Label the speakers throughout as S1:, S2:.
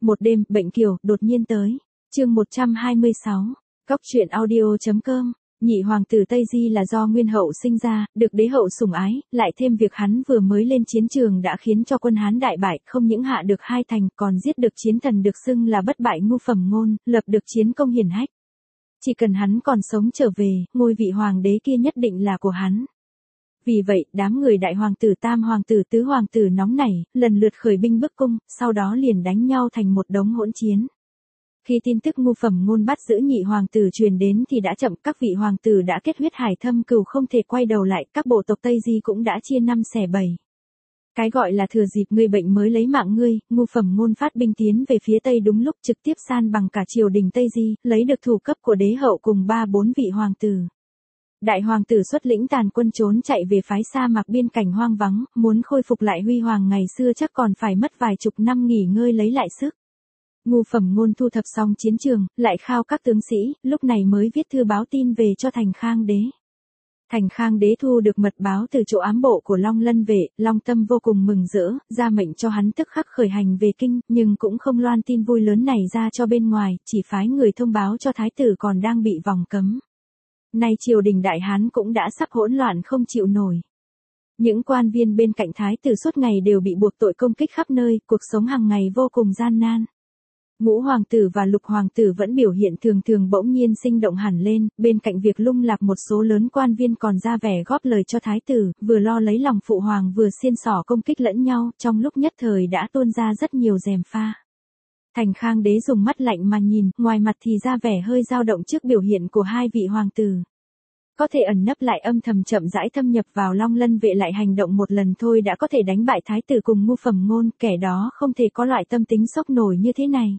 S1: Một đêm, bệnh kiều, đột nhiên tới. Chương 126. Cóc truyện audio.com. Nhị hoàng tử Tây Di là do Nguyên hậu sinh ra, được đế hậu sủng ái, lại thêm việc hắn vừa mới lên chiến trường đã khiến cho quân Hán đại bại, không những hạ được hai thành, còn giết được chiến thần được xưng là bất bại Ngu Phẩm Ngôn, lập được chiến công hiển hách. Chỉ cần hắn còn sống trở về, ngôi vị hoàng đế kia nhất định là của hắn. Vì vậy, đám người đại hoàng tử, tam hoàng tử, tứ hoàng tử nóng nảy, lần lượt khởi binh bức cung, sau đó liền đánh nhau thành một đống hỗn chiến. Khi tin tức Ngu Phẩm Ngôn bắt giữ nhị hoàng tử truyền đến thì đã chậm, các vị hoàng tử đã kết huyết hải thâm cừu không thể quay đầu lại, các bộ tộc Tây Di cũng đã chia năm xẻ bảy. Cái gọi là thừa dịp ngươi bệnh mới lấy mạng ngươi, Ngu Phẩm Ngôn phát binh tiến về phía Tây đúng lúc, trực tiếp san bằng cả triều đình Tây Di, lấy được thủ cấp của đế hậu cùng 3-4 vị hoàng tử. Đại hoàng tử xuất lĩnh tàn quân trốn chạy về phái sa mạc biên cảnh hoang vắng, muốn khôi phục lại huy hoàng ngày xưa chắc còn phải mất vài chục năm nghỉ ngơi lấy lại sức. Ngu Phẩm Ngôn thu thập xong chiến trường, lại khao các tướng sĩ, lúc này mới viết thư báo tin về cho Thành Khang đế. Thành Khang đế thu được mật báo từ chỗ ám bộ của Long Lân vệ, Long Tâm vô cùng mừng rỡ, ra mệnh cho hắn tức khắc khởi hành về kinh, nhưng cũng không loan tin vui lớn này ra cho bên ngoài, chỉ phái người thông báo cho thái tử còn đang bị vòng cấm. Nay triều đình Đại Hán cũng đã sắp hỗn loạn không chịu nổi. Những quan viên bên cạnh thái tử suốt ngày đều bị buộc tội công kích khắp nơi, cuộc sống hàng ngày vô cùng gian nan. Ngũ hoàng tử và lục hoàng tử vẫn biểu hiện thường thường bỗng nhiên sinh động hẳn lên, bên cạnh việc lung lạc một số lớn quan viên còn ra vẻ góp lời cho thái tử, vừa lo lấy lòng phụ hoàng vừa xiên xỏ công kích lẫn nhau, trong lúc nhất thời đã tuôn ra rất nhiều gièm pha. Thành Khang đế dùng mắt lạnh mà nhìn, ngoài mặt thì ra vẻ hơi dao động trước biểu hiện của hai vị hoàng tử. Có thể ẩn nấp lại âm thầm chậm rãi thâm nhập vào Long Lân vệ, lại hành động một lần thôi đã có thể đánh bại thái tử cùng Ngu Phẩm Ngôn, kẻ đó không thể có loại tâm tính sốc nổi như thế này.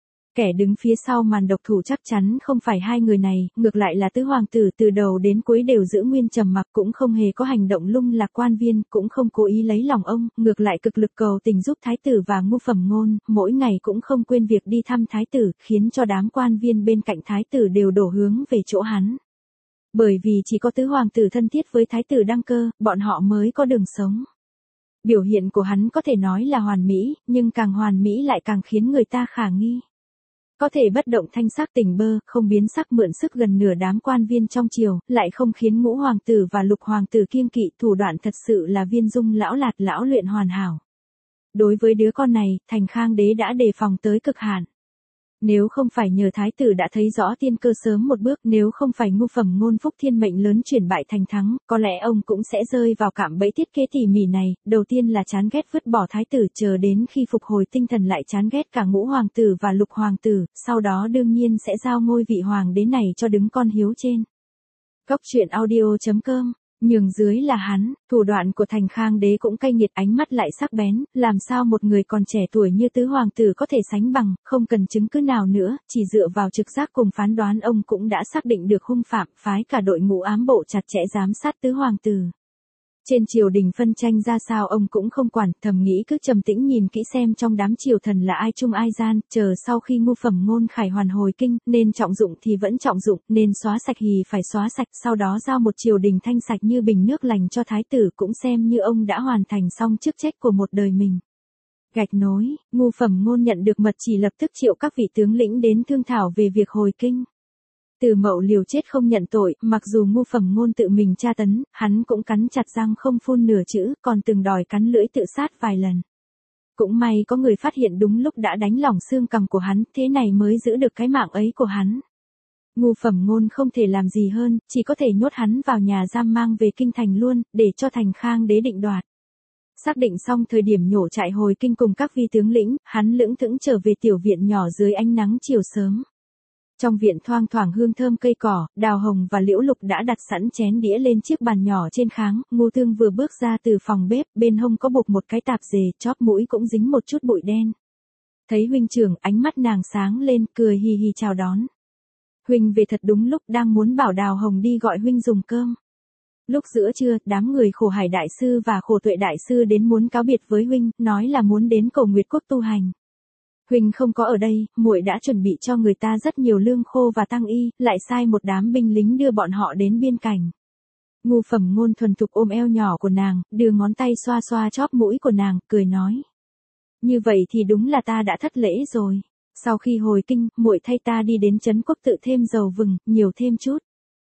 S1: Kẻ đứng phía sau màn độc thủ chắc chắn không phải hai người này, ngược lại là tứ hoàng tử, từ đầu đến cuối đều giữ nguyên trầm mặc, cũng không hề có hành động lung lạc quan viên, cũng không cố ý lấy lòng ông, ngược lại cực lực cầu tình giúp thái tử và Ngu Phẩm Ngôn, mỗi ngày cũng không quên việc đi thăm thái tử, khiến cho đám quan viên bên cạnh thái tử đều đổ hướng về chỗ hắn. Bởi vì chỉ có tứ hoàng tử thân thiết với thái tử đăng cơ, bọn họ mới có đường sống. Biểu hiện của hắn có thể nói là hoàn mỹ, nhưng càng hoàn mỹ lại càng khiến người ta khả nghi. Có thể bất động thanh sắc tỉnh bơ, không biến sắc mượn sức gần nửa đám quan viên trong triều, lại không khiến ngũ hoàng tử và lục hoàng tử kiêng kỵ, thủ đoạn thật sự là viên dung lão lạt lão luyện hoàn hảo. Đối với đứa con này, Thành Khang đế đã đề phòng tới cực hạn. Nếu không phải nhờ thái tử đã thấy rõ tiên cơ sớm một bước, nếu không phải Ngu Phẩm Ngôn phúc thiên mệnh lớn chuyển bại thành thắng, có lẽ ông cũng sẽ rơi vào cạm bẫy thiết kế tỉ mỉ này, đầu tiên là chán ghét vứt bỏ thái tử, chờ đến khi phục hồi tinh thần lại chán ghét cả ngũ hoàng tử và lục hoàng tử, sau đó đương nhiên sẽ giao ngôi vị hoàng đế này cho đứng con hiếu trên. Cóc truyện audio.com. Nhường dưới là hắn, thủ đoạn của Thành Khang đế cũng cay nghiệt, ánh mắt lại sắc bén, làm sao một người còn trẻ tuổi như tứ hoàng tử có thể sánh bằng, không cần chứng cứ nào nữa, chỉ dựa vào trực giác cùng phán đoán ông cũng đã xác định được hung phạm, phái cả đội ngũ ám bộ chặt chẽ giám sát tứ hoàng tử. Trên triều đình phân tranh ra sao ông cũng không quản, thầm nghĩ cứ trầm tĩnh nhìn kỹ xem trong đám triều thần là ai trung ai gian, chờ sau khi Ngu Phẩm Ngôn khải hoàn hồi kinh, nên trọng dụng thì vẫn trọng dụng, nên xóa sạch thì phải xóa sạch, sau đó giao một triều đình thanh sạch như bình nước lành cho thái tử, cũng xem như ông đã hoàn thành xong chức trách của một đời mình. Gạch nối, Ngu Phẩm Ngôn nhận được mật chỉ lập tức triệu các vị tướng lĩnh đến thương thảo về việc hồi kinh. Từ Mậu liều chết không nhận tội, mặc dù Ngu Phẩm Ngôn tự mình tra tấn, hắn cũng cắn chặt răng không phun nửa chữ, còn từng đòi cắn lưỡi tự sát vài lần. Cũng may có người phát hiện đúng lúc đã đánh lỏng xương cằm của hắn, thế này mới giữ được cái mạng ấy của hắn. Ngu Phẩm Ngôn không thể làm gì hơn, chỉ có thể nhốt hắn vào nhà giam mang về kinh thành luôn, để cho Thành Khang đế định đoạt. Xác định xong thời điểm nhổ trại hồi kinh cùng các vi tướng lĩnh, hắn lững thững trở về tiểu viện nhỏ dưới ánh nắng chiều sớm. Trong viện thoang thoảng hương thơm cây cỏ, đào hồng và liễu lục đã đặt sẵn chén đĩa lên chiếc bàn nhỏ trên kháng, Ngô Thương vừa bước ra từ phòng bếp, bên hông có buộc một cái tạp dề, chóp mũi cũng dính một chút bụi đen. Thấy huynh trưởng, ánh mắt nàng sáng lên, cười hì hì chào đón. Huynh về thật đúng lúc, đang muốn bảo đào hồng đi gọi huynh dùng cơm. Lúc giữa trưa, đám người Khổ Hải đại sư và Khổ Tuệ đại sư đến muốn cáo biệt với huynh, nói là muốn đến Cổ Nguyệt Quốc tu hành. Huynh không có ở đây, muội đã chuẩn bị cho người ta rất nhiều lương khô và tăng y, lại sai một đám binh lính đưa bọn họ đến biên cảnh. Ngu Phẩm Ngôn thuần thục ôm eo nhỏ của nàng, đưa ngón tay xoa xoa chóp mũi của nàng, cười nói. Như vậy thì đúng là ta đã thất lễ rồi. Sau khi hồi kinh, muội thay ta đi đến trấn quốc tự thêm dầu vừng, nhiều thêm chút.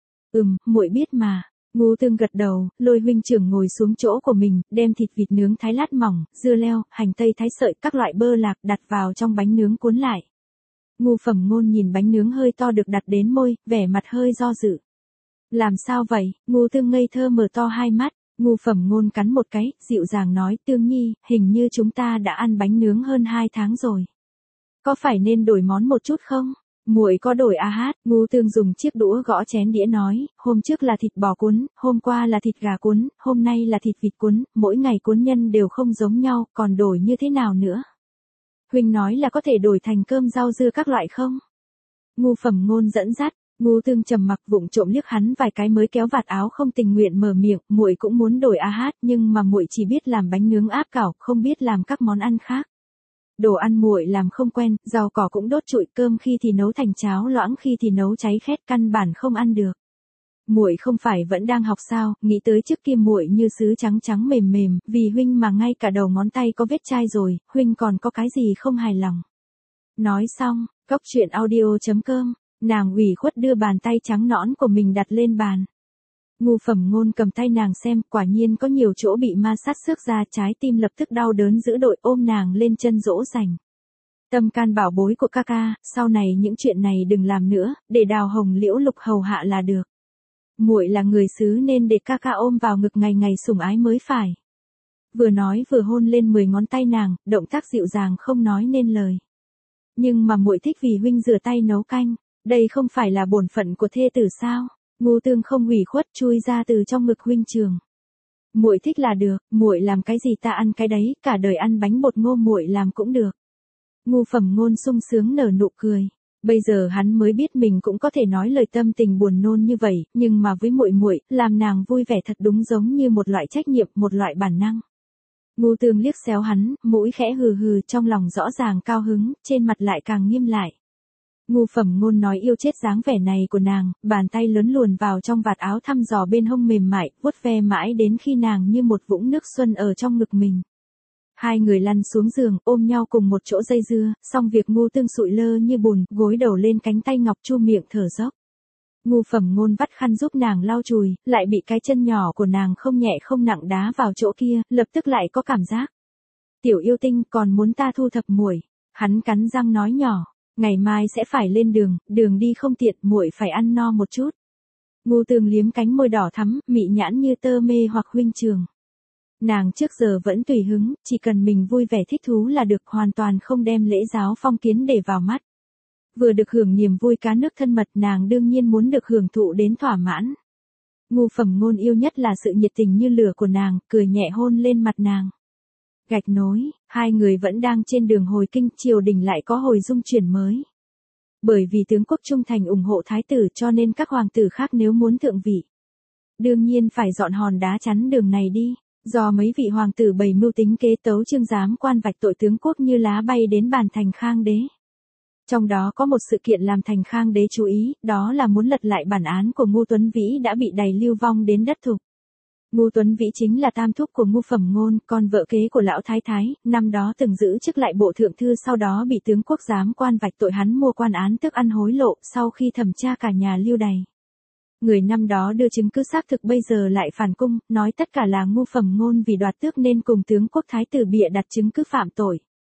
S1: Muội biết mà. Ngô Tương gật đầu, lôi huynh trưởng ngồi xuống chỗ của mình, đem thịt vịt nướng thái lát mỏng, dưa leo, hành tây thái sợi, các loại bơ lạc đặt vào trong bánh nướng cuốn lại. Ngô Phẩm Ngôn nhìn bánh nướng hơi to được đặt đến môi, vẻ mặt hơi do dự. Làm sao vậy? Ngô Tương ngây thơ mở to hai mắt. Ngô Phẩm Ngôn cắn một cái, dịu dàng nói, Tương Nhi, hình như chúng ta đã ăn bánh nướng hơn 2 tháng rồi. Có phải nên đổi món một chút không? Muội có đổi à hát? Ngô Tương dùng chiếc đũa gõ chén đĩa nói, hôm trước là thịt bò cuốn, hôm qua là thịt gà cuốn, hôm nay là thịt vịt cuốn, mỗi ngày cuốn nhân đều không giống nhau, còn đổi như thế nào nữa? Huynh nói là có thể đổi thành cơm rau dưa các loại không? Ngô Phẩm Ngôn dẫn dắt. Ngô Tương trầm mặc vụng trộm liếc hắn vài cái mới kéo vạt áo không tình nguyện mở miệng, muội cũng muốn đổi a hát, nhưng mà muội chỉ biết làm bánh nướng áp cảo, không biết làm các món ăn khác. Đồ ăn muội làm không quen, rau cỏ cũng đốt trụi, cơm khi thì nấu thành cháo loãng, khi thì nấu cháy khét, căn bản không ăn được. Muội không phải vẫn đang học sao? Nghĩ tới trước kia muội như sứ trắng trắng mềm mềm, vì huynh mà ngay cả đầu ngón tay có vết chai rồi, huynh còn có cái gì không hài lòng? Nói xong, cóc truyện audio.com. Nàng ủy khuất đưa bàn tay trắng nõn của mình đặt lên bàn. Ngô Phẩm Ngôn cầm tay nàng xem, quả nhiên có nhiều chỗ bị ma sát xước ra, trái tim lập tức đau đớn dữ dội, ôm nàng lên chân dỗ dành. Tâm can bảo bối của ca ca, sau này những chuyện này đừng làm nữa, để Đào Hồng Liễu Lục hầu hạ là được. Muội là người xứ nên để ca ca ôm vào ngực ngày ngày sủng ái mới phải. Vừa nói vừa hôn lên 10 ngón tay nàng, động tác dịu dàng không nói nên lời. Nhưng mà muội thích vì huynh rửa tay nấu canh. Đây không phải là bổn phận của thê tử sao? Ngô Tương không ủy khuất chui ra từ trong ngực huynh trường. Muội thích là được, muội làm cái gì ta ăn cái đấy, cả đời ăn bánh bột ngô muội làm cũng được. Ngô Phẩm Ngôn sung sướng nở nụ cười. Bây giờ hắn mới biết mình cũng có thể nói lời tâm tình buồn nôn như vậy, nhưng mà với muội, làm nàng vui vẻ thật đúng giống như một loại trách nhiệm, một loại bản năng. Ngô Tương liếc xéo hắn, mũi khẽ hừ hừ, trong lòng rõ ràng cao hứng, trên mặt lại càng nghiêm lại. Ngô Phẩm Ngôn nói yêu chết dáng vẻ này của nàng, bàn tay lớn luồn vào trong vạt áo thăm dò bên hông mềm mại, vuốt ve mãi đến khi nàng như một vũng nước xuân ở trong ngực mình. Hai người lăn xuống giường, ôm nhau cùng một chỗ dây dưa, xong việc Ngô Tương sụi lơ như bùn, gối đầu lên cánh tay ngọc chu miệng thở dốc. Ngô Phẩm Ngôn vắt khăn giúp nàng lau chùi, lại bị cái chân nhỏ của nàng không nhẹ không nặng đá vào chỗ kia, lập tức lại có cảm giác. Tiểu yêu tinh còn muốn ta thu thập muội? Hắn cắn răng nói nhỏ. Ngày mai sẽ phải lên đường, đường đi không tiện, muội phải ăn no một chút. Ngô Tương liếm cánh môi đỏ thắm, mị nhãn như tơ mê hoặc huynh trường. Nàng trước giờ vẫn tùy hứng, chỉ cần mình vui vẻ thích thú là được, hoàn toàn không đem lễ giáo phong kiến để vào mắt. Vừa được hưởng niềm vui cá nước thân mật, nàng đương nhiên muốn được hưởng thụ đến thỏa mãn. Ngô Phẩm Ngôn yêu nhất là sự nhiệt tình như lửa của nàng, cười nhẹ hôn lên mặt nàng. Gạch nối, hai người vẫn đang trên đường hồi kinh, triều đình lại có hồi dung chuyển mới. Bởi vì tướng quốc trung thành ủng hộ thái tử cho nên các hoàng tử khác nếu muốn thượng vị, đương nhiên phải dọn hòn đá chắn đường này đi. Do mấy vị hoàng tử bày mưu tính kế, Tấu Chương giám quan vạch tội tướng quốc như lá bay đến bàn Thành Khang đế. Trong đó có một sự kiện làm Thành Khang đế chú ý, đó là muốn lật lại bản án của Ngô Tuấn Vĩ đã bị đày lưu vong đến đất Thục. Ngô Tuấn Vĩ chính là tam thúc của Ngô Phẩm Ngôn, con vợ kế của lão thái thái, năm đó từng giữ chức lại bộ thượng thư, sau đó bị tướng quốc giám quan vạch tội hắn mua quan án tức ăn hối lộ, sau khi thẩm tra cả nhà lưu đày. Người năm đó đưa chứng cứ xác thực bây giờ lại phản cung, nói tất cả là Ngô Phẩm Ngôn vì đoạt tước nên cùng tướng quốc thái tử bịa đặt chứng cứ phạm tội.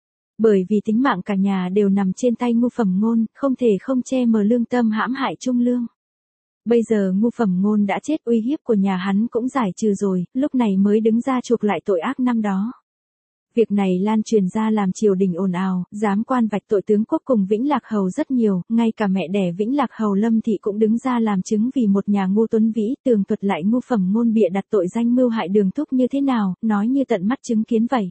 S1: Bởi vì tính mạng cả nhà đều nằm trên tay Ngô Phẩm Ngôn, không thể không che mờ lương tâm hãm hại trung lương. Bây giờ Ngô Phẩm Ngôn đã chết, uy hiếp của nhà hắn cũng giải trừ rồi, lúc này mới đứng ra chuộc lại tội ác năm đó. Việc này lan truyền ra làm triều đình ồn ào, giám quan vạch tội tướng quốc cùng Vĩnh Lạc Hầu rất nhiều, ngay cả mẹ đẻ Vĩnh Lạc Hầu Lâm Thị cũng đứng ra làm chứng vì một nhà Ngô Tuấn Vĩ, tường thuật lại Ngô Phẩm Ngôn bịa đặt tội danh mưu hại Đường Thúc như thế nào, nói như tận mắt chứng kiến vậy.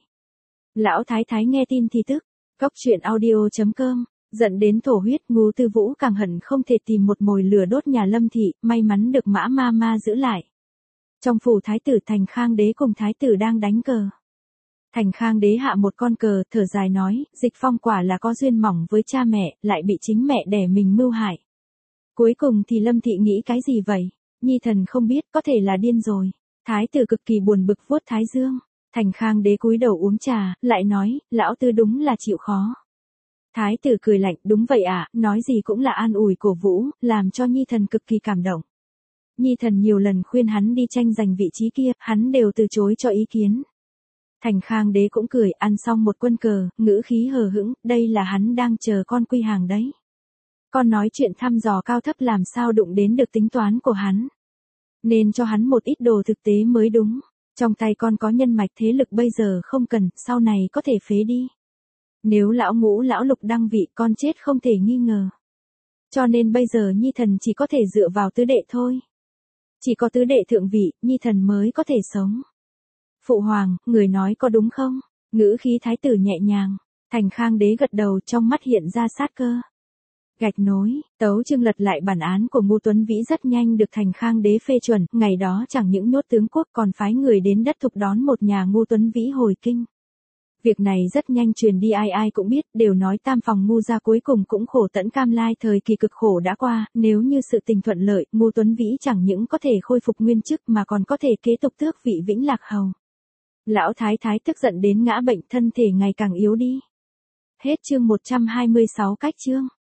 S1: Lão thái thái nghe tin thì tức, cóc truyện audio.com. Giận đến thổ huyết, Ngô Tư Vũ càng hận không thể tìm một mồi lửa đốt nhà Lâm Thị, may mắn được Mã ma ma giữ lại. Trong phủ thái tử Thành Khang đế cùng thái tử đang đánh cờ. Thành Khang đế hạ một con cờ, thở dài nói, Dịch Phong quả là có duyên mỏng với cha mẹ, lại bị chính mẹ đẻ mình mưu hại. Cuối cùng thì Lâm Thị nghĩ cái gì vậy? Nhi thần không biết, có thể là điên rồi. Thái tử cực kỳ buồn bực vuốt thái dương. Thành Khang đế cúi đầu uống trà, lại nói, lão tư đúng là chịu khó. Thái tử cười lạnh, đúng vậy ạ, nói gì cũng là an ủi cổ vũ, làm cho Nhi thần cực kỳ cảm động. Nhi thần nhiều lần khuyên hắn đi tranh giành vị trí kia, hắn đều từ chối cho ý kiến. Thành Khang đế cũng cười, ăn xong một quân cờ, ngữ khí hờ hững, đây là hắn đang chờ con quy hàng đấy. Con nói chuyện thăm dò cao thấp làm sao đụng đến được tính toán của hắn. Nên cho hắn một ít đồ thực tế mới đúng. Trong tay con có nhân mạch thế lực bây giờ không cần, sau này có thể phế đi. Nếu lão Ngũ lão Lục đăng vị con chết không thể nghi ngờ. Cho nên bây giờ Nhi thần chỉ có thể dựa vào tứ đệ thôi. Chỉ có tứ đệ thượng vị, Nhi thần mới có thể sống. Phụ hoàng, người nói có đúng không? Ngữ khí thái tử nhẹ nhàng. Thành Khang đế gật đầu, trong mắt hiện ra sát cơ. Gạch nối, Tấu Chương lật lại bản án của Ngô Tuấn Vĩ rất nhanh được Thành Khang đế phê chuẩn, ngày đó chẳng những nhốt tướng quốc còn phái người đến đất thục đón một nhà Ngô Tuấn Vĩ hồi kinh. Việc này rất nhanh truyền đi, ai ai cũng biết, đều nói tam phòng Ngô gia cuối cùng cũng khổ tẫn cam lai, thời kỳ cực khổ đã qua, nếu như sự tình thuận lợi, Ngô Tuấn Vĩ chẳng những có thể khôi phục nguyên chức mà còn có thể kế tục tước vị Vĩnh Lạc hầu. Lão thái thái tức giận đến ngã bệnh, thân thể ngày càng yếu đi. Hết chương 126 cách chương.